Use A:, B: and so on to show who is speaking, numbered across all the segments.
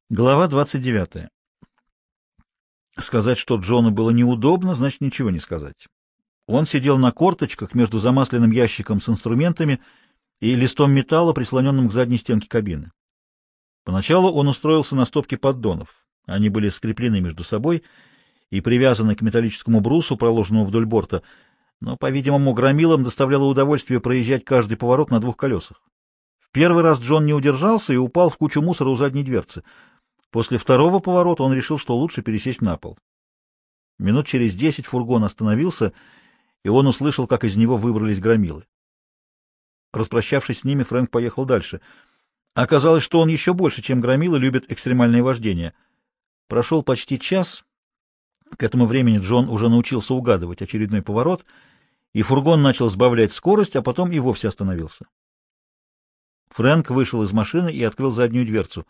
A: Глава 29. Сказать, что Джону было неудобно, значит ничего не сказать. Он сидел на корточках между замасленным ящиком с инструментами и листом металла, прислоненным к задней стенке кабины. Поначалу он устроился на стопке поддонов. Они были скреплены между собой и привязаны к металлическому брусу, проложенному вдоль борта, но, по-видимому, громилам доставляло удовольствие проезжать каждый поворот на двух колесах. В первый раз Джон не удержался и упал в кучу мусора у задней дверцы. После второго поворота он решил, что лучше пересесть на пол. Минут через 10 фургон остановился, и он услышал, как из него выбрались громилы. Распрощавшись с ними, Фрэнк поехал дальше. Оказалось, что он еще больше, чем громилы, любит экстремальное вождение. Прошел почти час. К этому времени Джон уже научился угадывать очередной поворот, и фургон начал сбавлять скорость, а потом и вовсе остановился. Фрэнк вышел из машины и открыл заднюю дверцу.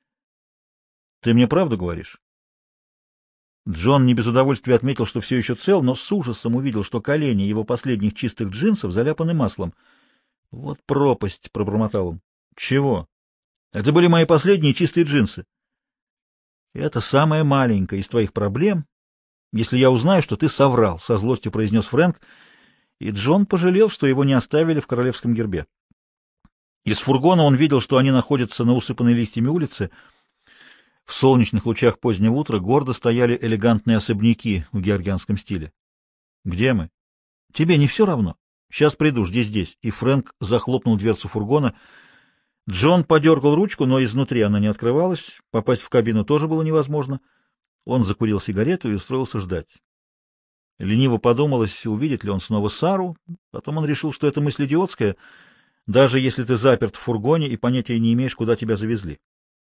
A: «Ты мне правду говоришь?» Джон не без удовольствия отметил, что все еще цел, но с ужасом увидел, что колени его последних чистых джинсов заляпаны маслом. «Вот пропасть!» — пробормотал он. «Чего? Это были мои последние чистые джинсы. Это самая маленькая из твоих проблем, если я узнаю, что ты соврал», — со злостью произнес Фрэнк, и Джон пожалел, что его не оставили в королевском гербе. Из фургона он видел, что они находятся на усыпанной листьями улице. В солнечных лучах позднего утра гордо стояли элегантные особняки в георгианском стиле. «Где мы?» «Тебе не все равно? Сейчас приду, жди здесь». И Фрэнк захлопнул дверцу фургона. Джон подергал ручку, но изнутри она не открывалась. Попасть в кабину тоже было невозможно. Он закурил сигарету и устроился ждать. Лениво подумалось, увидит ли он снова Сару. Потом он решил, что эта мысль идиотская, даже если ты заперт в фургоне и понятия не имеешь, куда тебя завезли.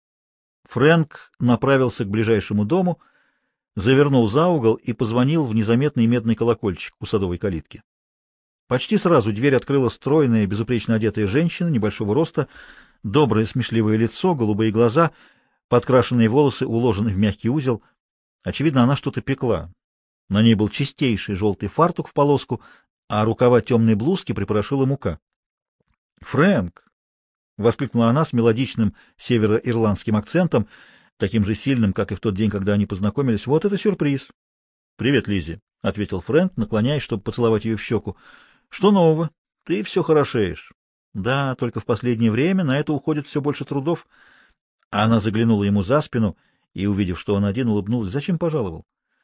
A: Фрэнк направился к ближайшему дому, завернул за угол и позвонил в незаметный медный колокольчик у садовой калитки. Почти сразу дверь открыла стройная, безупречно одетая женщина небольшого роста, доброе смешливое лицо, голубые глаза, подкрашенные волосы уложены в мягкий узел. Очевидно, она что-то пекла. На ней был чистейший желтый фартук в полоску, а рукава темной блузки припорошила мука. «Фрэнк!» — воскликнула она с мелодичным североирландским акцентом, таким же сильным, как и в тот день, когда они познакомились. «Вот это сюрприз!» «Привет, Лиззи», — ответил Фрэнк, наклоняясь, чтобы поцеловать ее в щеку. «Что нового? Ты все хорошеешь». «Да, только в последнее время на это уходит все больше трудов». Она заглянула ему за спину и, увидев, что он один, улыбнулась. «Зачем пожаловал?»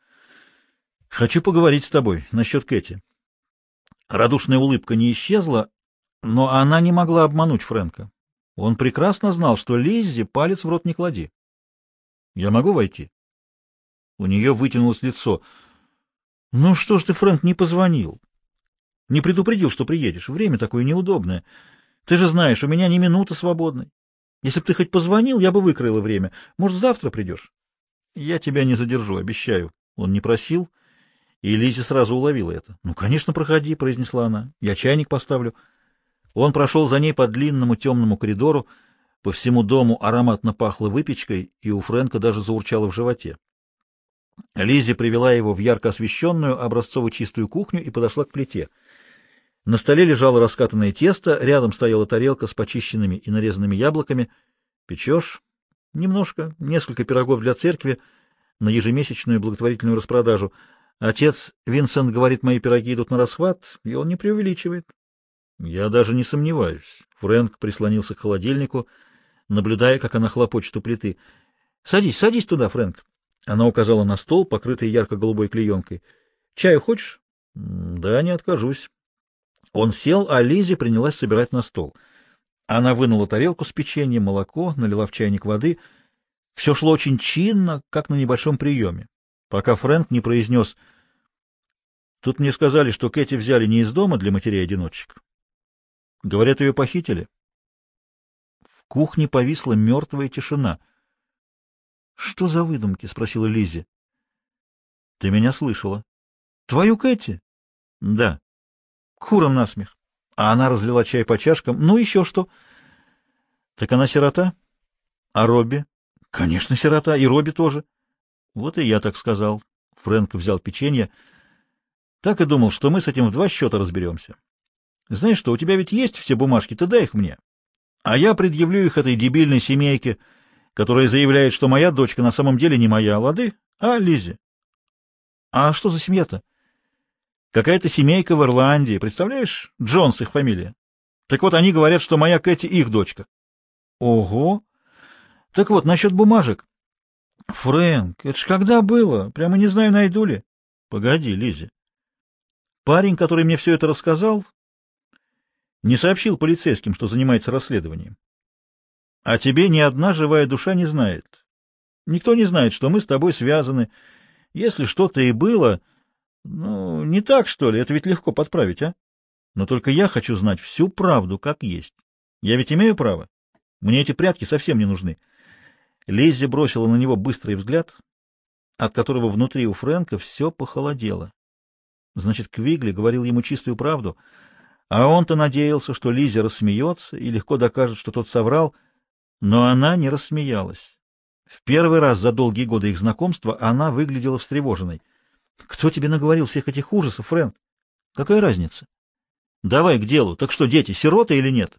A: «Хочу поговорить с тобой насчет Кэти». Радушная улыбка не исчезла, но она не могла обмануть Фрэнка. Он прекрасно знал, что Лиззи палец в рот не клади. «Я могу войти?» У нее вытянулось лицо. «Ну что ж ты, Фрэнк, не позвонил? Не предупредил, что приедешь. Время такое неудобное. Ты же знаешь, у меня ни минуты свободной. Если бы ты хоть позвонил, я бы выкроила время. Может, завтра придешь?» «Я тебя не задержу, обещаю». Он не просил, и Лиззи сразу уловила это. «Ну, конечно, проходи», — произнесла она. «Я чайник поставлю». Он прошел за ней по длинному темному коридору. По всему дому ароматно пахло выпечкой, и у Фрэнка даже заурчало в животе. Лиззи привела его в ярко освещенную, образцово-чистую кухню и подошла к плите. На столе лежало раскатанное тесто, рядом стояла тарелка с почищенными и нарезанными яблоками. «Печешь?» «Немножко. Несколько пирогов для церкви на ежемесячную благотворительную распродажу. Отец Винсент говорит, мои пироги идут на расхват, и он не преувеличивает». «Я даже не сомневаюсь». Фрэнк прислонился к холодильнику, наблюдая, как она хлопочет у плиты. «Садись, садись туда, Фрэнк». Она указала на стол, покрытый ярко-голубой клеенкой. «Чаю хочешь?» «Да, не откажусь». Он сел, а Лиззи принялась собирать на стол. Она вынула тарелку с печеньем, молоко, налила в чайник воды. Все шло очень чинно, как на небольшом приеме, пока Фрэнк не произнес: «Тут мне сказали, что Кэти взяли не из дома для матерей-одиночек. Говорят, ее похитили». В кухне повисла мертвая тишина. «Что за выдумки?» — спросила Лиззи. «Ты меня слышала». «Твою Кэти?» «Да». «Курам насмех». А она разлила чай по чашкам. «Ну, еще что?» «Так она сирота? А Робби?» «Конечно, сирота. И Робби тоже». «Вот и я так сказал». Фрэнк взял печенье. «Так и думал, что мы с этим в два счета разберемся. Знаешь что, у тебя ведь есть все бумажки, ты дай их мне. А я предъявлю их этой дебильной семейке. которая заявляет, что моя дочка на самом деле не моя, лады? А, Лиззи? А что за семья-то? Какая-то семейка в Ирландии, представляешь? Джонс их фамилия. Так вот, они говорят, что моя Кэти их дочка. Ого! Так вот, насчет бумажек. Фрэнк, это ж когда было? Прямо не знаю, найду ли. Погоди, Лиззи. Парень, который мне все это рассказал, не сообщил полицейским, что занимается расследованием. А тебе ни одна живая душа не знает. Никто не знает, что мы с тобой связаны. Если что-то и было, ну, не так, что ли? Это ведь легко подправить, а? Но только я хочу знать всю правду, как есть. Я ведь имею право. Мне эти прятки совсем не нужны. Лиззи бросила на него быстрый взгляд, от которого внутри у Фрэнка все похолодело. Значит, Квигли говорил ему чистую правду, а он-то надеялся, что Лиззи рассмеется и легко докажет, что тот соврал, но она не рассмеялась. В первый раз за долгие годы их знакомства она выглядела встревоженной. «Кто тебе наговорил всех этих ужасов, Фрэнк? Какая разница? Давай к делу. Так что, дети, сироты или нет?»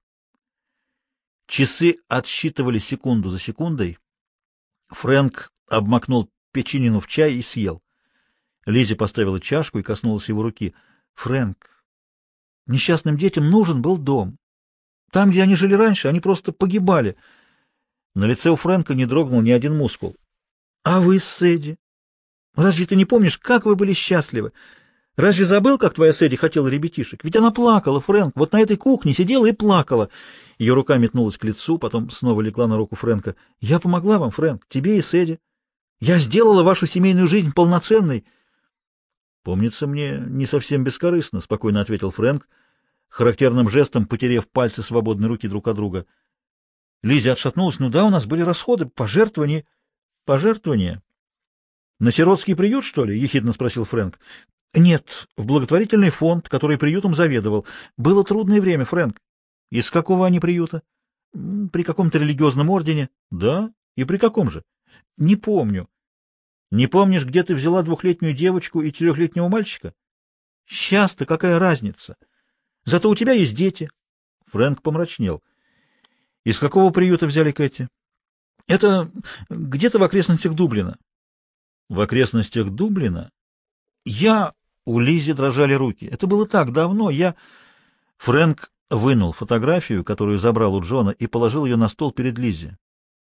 A: Часы отсчитывали секунду за секундой. Фрэнк обмакнул печенину в чай и съел. Лиззи поставила чашку и коснулась его руки. «Фрэнк, несчастным детям нужен был дом. Там, где они жили раньше, они просто погибали». На лице у Фрэнка не дрогнул ни один мускул. «А вы с Сэдди? Разве ты не помнишь, как вы были счастливы? Разве забыл, как твоя Сэдди хотела ребятишек? Ведь она плакала, Фрэнк, вот на этой кухне сидела и плакала». Ее рука метнулась к лицу, потом снова легла на руку Фрэнка. «Я помогла вам, Фрэнк, тебе и Сэдди. Я сделала вашу семейную жизнь полноценной». «Помнится мне, не совсем бескорыстно», — спокойно ответил Фрэнк, характерным жестом потерев пальцы свободной руки друг от друга. Лиззи отшатнулась. «Ну да, у нас были расходы, пожертвования». «Пожертвования? На сиротский приют, что ли?» — ехидно спросил Фрэнк. «Нет, в благотворительный фонд, который приютом заведовал. Было трудное время, Фрэнк». «Из какого они приюта?» «При каком-то религиозном ордене». «Да? И при каком же?» «Не помню». «Не помнишь, где ты взяла 2-летнюю девочку и 4-летнего мальчика?» «Сейчас-то какая разница? Зато у тебя есть дети». Фрэнк помрачнел. «Из какого приюта взяли Кэти?» «Это где-то в окрестностях Дублина». «В окрестностях Дублина?» «Я...» У Лиззи дрожали руки. «Это было так давно. Я...» Фрэнк вынул фотографию, которую забрал у Джона, и положил ее на стол перед Лиззи.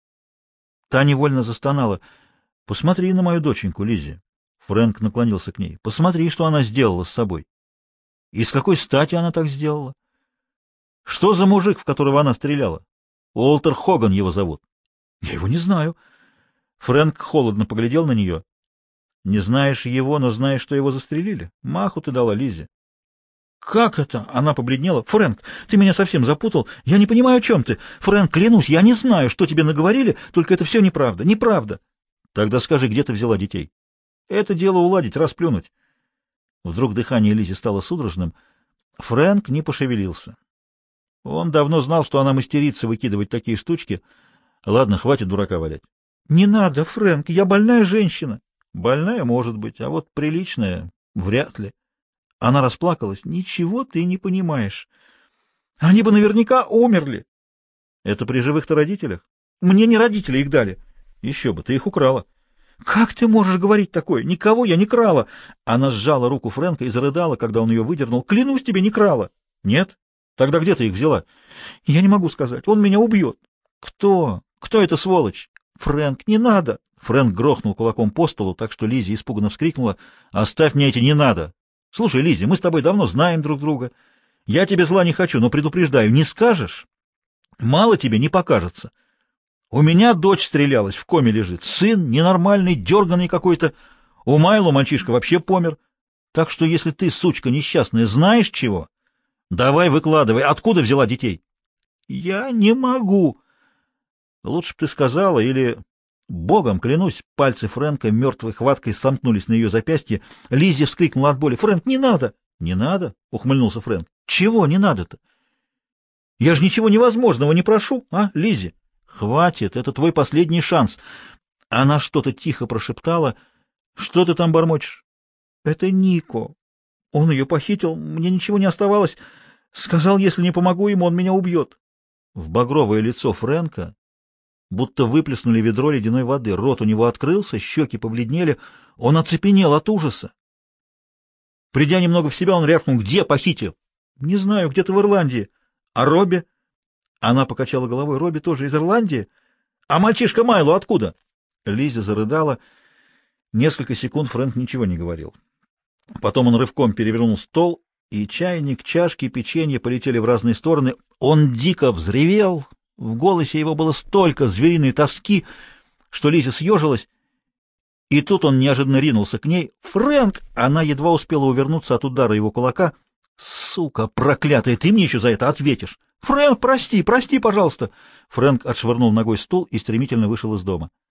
A: Та невольно застонала. «Посмотри на мою доченьку, Лиззи». Фрэнк наклонился к ней. «Посмотри, что она сделала с собой. И с какой стати она так сделала? Что за мужик, в которого она стреляла? Уолтер Хоган его зовут». «Я его не знаю». Фрэнк холодно поглядел на нее. «Не знаешь его, но знаешь, что его застрелили? Маху ты дала, Лиззи». «Как это?» — она побледнела. «Фрэнк, ты меня совсем запутал. Я не понимаю, о чем ты. Фрэнк, клянусь, я не знаю, что тебе наговорили, только это все неправда. Неправда». «Тогда скажи, где ты взяла детей?» «Это дело уладить, расплюнуть». Вдруг дыхание Лиззи стало судорожным. Фрэнк не пошевелился. Он давно знал, что она мастерица выкидывать такие штучки. Ладно, хватит дурака валять. «Не надо, Фрэнк, я больная женщина». «Больная, может быть, а вот приличная — вряд ли». Она расплакалась. «Ничего ты не понимаешь. Они бы наверняка умерли». «Это при живых-то родителях?» «Мне не родители их дали». «Еще бы, ты их украла». «Как ты можешь говорить такое? Никого я не крала». Она сжала руку Фрэнка и зарыдала, когда он ее выдернул. «Клянусь тебе, не крала». «Нет? Тогда где ты их взяла?» «Я не могу сказать. Он меня убьет». «Кто? Кто эта сволочь?» «Фрэнк, не надо!» Фрэнк грохнул кулаком по столу, так что Лиззи испуганно вскрикнула. «Оставь мне эти, не надо!» «Слушай, Лиззи, мы с тобой давно знаем друг друга. Я тебе зла не хочу, но предупреждаю, не скажешь, мало тебе не покажется. У меня дочь стрелялась, в коме лежит. Сын ненормальный, дерганый какой-то. У Майло мальчишка вообще помер. Так что если ты, сучка несчастная, знаешь чего, давай выкладывай, откуда взяла детей?» «Я не могу!» «Лучше б ты сказала, или...» Богом клянусь, пальцы Фрэнка мертвой хваткой сомкнулись на ее запястье. Лиззи вскрикнула от боли. «Фрэнк, не надо!» «Не надо?» — ухмыльнулся Фрэнк. «Чего не надо-то? Я же ничего невозможного не прошу, а, Лиззи?» «Хватит, это твой последний шанс». Она что-то тихо прошептала. «Что ты там бормочешь?» «Это Нико. Он ее похитил, мне ничего не оставалось. Сказал, если не помогу ему, он меня убьет». В багровое лицо Фрэнка будто выплеснули ведро ледяной воды. Рот у него открылся, щеки побледнели, он оцепенел от ужаса. Придя немного в себя, он рявкнул: «Где похитил?» «Не знаю, где-то в Ирландии». «А Робби?» Она покачала головой. «Робби тоже из Ирландии? А мальчишка Майло откуда?» Лиззи зарыдала. Несколько секунд Фрэнк ничего не говорил. Потом он рывком перевернул стол, и чайник, чашки, печенье полетели в разные стороны. Он дико взревел. В голосе его было столько звериной тоски, что Лиззи съежилась. И тут он неожиданно ринулся к ней. «Фрэнк!» Она едва успела увернуться от удара его кулака. «Сука проклятая, ты мне еще за это ответишь!» «Фрэнк, прости, прости, пожалуйста!» Фрэнк отшвырнул ногой стул и стремительно вышел из дома.